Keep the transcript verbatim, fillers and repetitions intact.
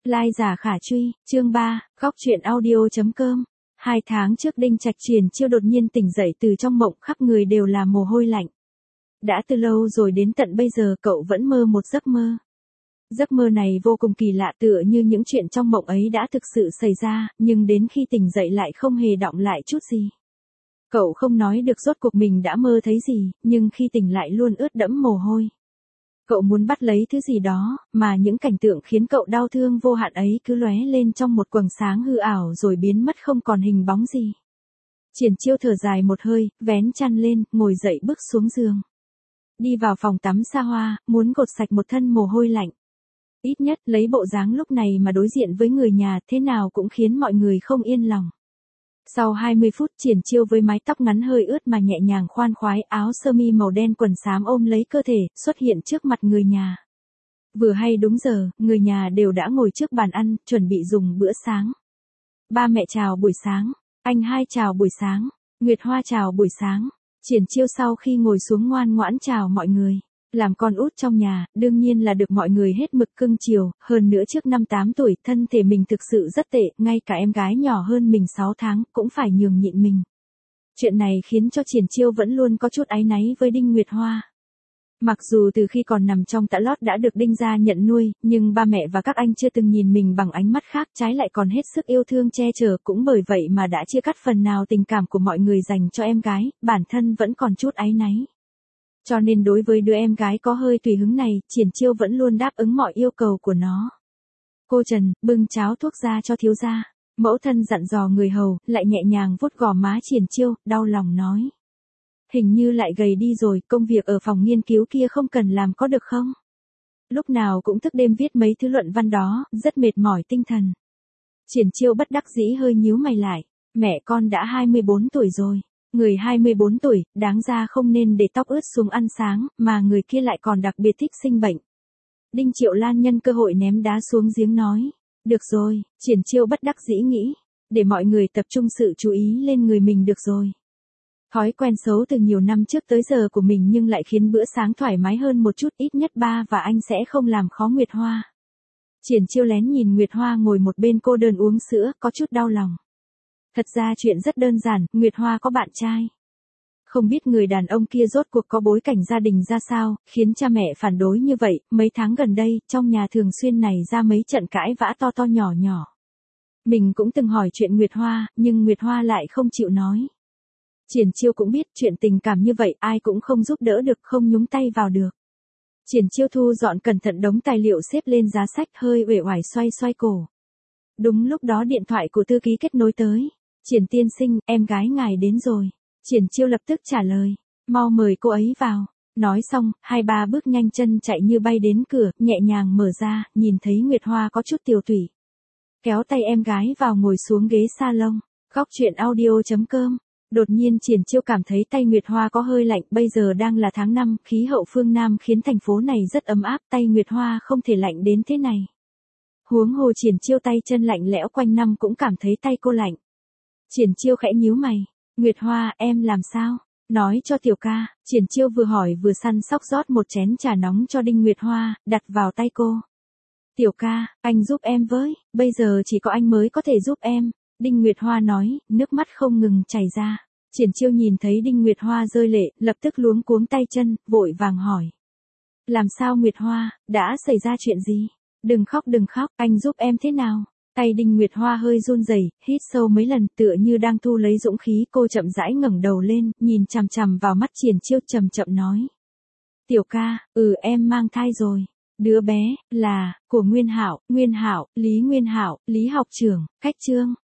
Lai giả khả truy, chương ba, góc truyện audio.com. Hai tháng trước Đinh Trạch Triển Chiêu đột nhiên tỉnh dậy từ trong mộng, khắp người đều là mồ hôi lạnh. Đã từ lâu rồi đến tận bây giờ cậu vẫn mơ một giấc mơ. Giấc mơ này vô cùng kỳ lạ, tựa như những chuyện trong mộng ấy đã thực sự xảy ra, nhưng đến khi tỉnh dậy lại không hề đọng lại chút gì. Cậu không nói được rốt cuộc mình đã mơ thấy gì, nhưng khi tỉnh lại luôn ướt đẫm mồ hôi. Cậu muốn bắt lấy thứ gì đó, mà những cảnh tượng khiến cậu đau thương vô hạn ấy cứ lóe lên trong một quầng sáng hư ảo rồi biến mất không còn hình bóng gì. Triển Chiêu thở dài một hơi, vén chăn lên, ngồi dậy bước xuống giường. Đi vào phòng tắm xa hoa, muốn gột sạch một thân mồ hôi lạnh. Ít nhất lấy bộ dáng lúc này mà đối diện với người nhà thế nào cũng khiến mọi người không yên lòng. Sau hai mươi phút, Triển Chiêu với mái tóc ngắn hơi ướt mà nhẹ nhàng khoan khoái, áo sơ mi màu đen quần xám ôm lấy cơ thể, xuất hiện trước mặt người nhà. Vừa hay đúng giờ, người nhà đều đã ngồi trước bàn ăn, chuẩn bị dùng bữa sáng. Ba mẹ chào buổi sáng, anh hai chào buổi sáng, Nguyệt Hoa chào buổi sáng. Triển Chiêu sau khi ngồi xuống ngoan ngoãn chào mọi người. Làm con út trong nhà, đương nhiên là được mọi người hết mực cưng chiều, hơn nữa trước năm tám tuổi, thân thể mình thực sự rất tệ, ngay cả em gái nhỏ hơn mình sáu tháng, cũng phải nhường nhịn mình. Chuyện này khiến cho Triển Chiêu vẫn luôn có chút áy náy với Đinh Nguyệt Hoa. Mặc dù từ khi còn nằm trong tã lót đã được Đinh gia nhận nuôi, nhưng ba mẹ và các anh chưa từng nhìn mình bằng ánh mắt khác, trái lại còn hết sức yêu thương che chở, cũng bởi vậy mà đã chia cắt phần nào tình cảm của mọi người dành cho em gái, bản thân vẫn còn chút áy náy. Cho nên đối với đứa em gái có hơi tùy hứng này, Triển Chiêu vẫn luôn đáp ứng mọi yêu cầu của nó. Cô Trần, bưng cháo thuốc ra cho thiếu gia. Mẫu thân dặn dò người hầu, lại nhẹ nhàng vuốt gò má Triển Chiêu, đau lòng nói. Hình như lại gầy đi rồi, công việc ở phòng nghiên cứu kia không cần làm có được không? Lúc nào cũng thức đêm viết mấy thứ luận văn đó, rất mệt mỏi tinh thần. Triển Chiêu bất đắc dĩ hơi nhíu mày lại. Mẹ con đã hai mươi bốn tuổi rồi. Người hai mươi bốn tuổi, đáng ra không nên để tóc ướt xuống ăn sáng, mà người kia lại còn đặc biệt thích sinh bệnh. Đinh Triệu Lan nhân cơ hội ném đá xuống giếng nói. Được rồi, Triển Chiêu bất đắc dĩ nghĩ. Để mọi người tập trung sự chú ý lên người mình được rồi. Thói quen xấu từ nhiều năm trước tới giờ của mình nhưng lại khiến bữa sáng thoải mái hơn một chút, ít nhất ba và anh sẽ không làm khó Nguyệt Hoa. Triển Chiêu lén nhìn Nguyệt Hoa ngồi một bên cô đơn uống sữa, có chút đau lòng. Thật ra chuyện rất đơn giản, Nguyệt Hoa có bạn trai. Không biết người đàn ông kia rốt cuộc có bối cảnh gia đình ra sao, khiến cha mẹ phản đối như vậy, mấy tháng gần đây, trong nhà thường xuyên này ra mấy trận cãi vã to to nhỏ nhỏ. Mình cũng từng hỏi chuyện Nguyệt Hoa, nhưng Nguyệt Hoa lại không chịu nói. Triển Chiêu cũng biết chuyện tình cảm như vậy ai cũng không giúp đỡ được, không nhúng tay vào được. Triển Chiêu thu dọn cẩn thận đống tài liệu xếp lên giá sách, hơi uể oải xoay xoay cổ. Đúng lúc đó điện thoại của thư ký kết nối tới. Triển tiên sinh, em gái ngài đến rồi. Triển Chiêu lập tức trả lời. Mau mời cô ấy vào. Nói xong, hai ba bước nhanh chân chạy như bay đến cửa, nhẹ nhàng mở ra, nhìn thấy Nguyệt Hoa có chút tiều tụy. Kéo tay em gái vào ngồi xuống ghế salon. Góc truyện audio.com. Đột nhiên Triển Chiêu cảm thấy tay Nguyệt Hoa có hơi lạnh, bây giờ đang là tháng năm, khí hậu phương Nam khiến thành phố này rất ấm áp, tay Nguyệt Hoa không thể lạnh đến thế này. Huống hồ Triển Chiêu tay chân lạnh lẽo quanh năm cũng cảm thấy tay cô lạnh. Triển Chiêu khẽ nhíu mày. Nguyệt Hoa, em làm sao? Nói cho tiểu ca. Triển Chiêu vừa hỏi vừa săn sóc rót một chén trà nóng cho Đinh Nguyệt Hoa, đặt vào tay cô. Tiểu ca, anh giúp em với, bây giờ chỉ có anh mới có thể giúp em. Đinh Nguyệt Hoa nói, nước mắt không ngừng chảy ra. Triển Chiêu nhìn thấy Đinh Nguyệt Hoa rơi lệ, lập tức luống cuống tay chân, vội vàng hỏi. Làm sao Nguyệt Hoa, đã xảy ra chuyện gì? Đừng khóc đừng khóc, anh giúp em thế nào? Tay Đinh Nguyệt Hoa hơi run rẩy, hít sâu mấy lần, tựa như đang thu lấy dũng khí, cô chậm rãi ngẩng đầu lên, nhìn chằm chằm vào mắt Triển Chiêu, chậm chậm nói. Tiểu ca, ừ em mang thai rồi. Đứa bé là của Nguyên Hạo, Nguyên Hạo, Lý Nguyên Hạo, Lý học trưởng, Cách Trương.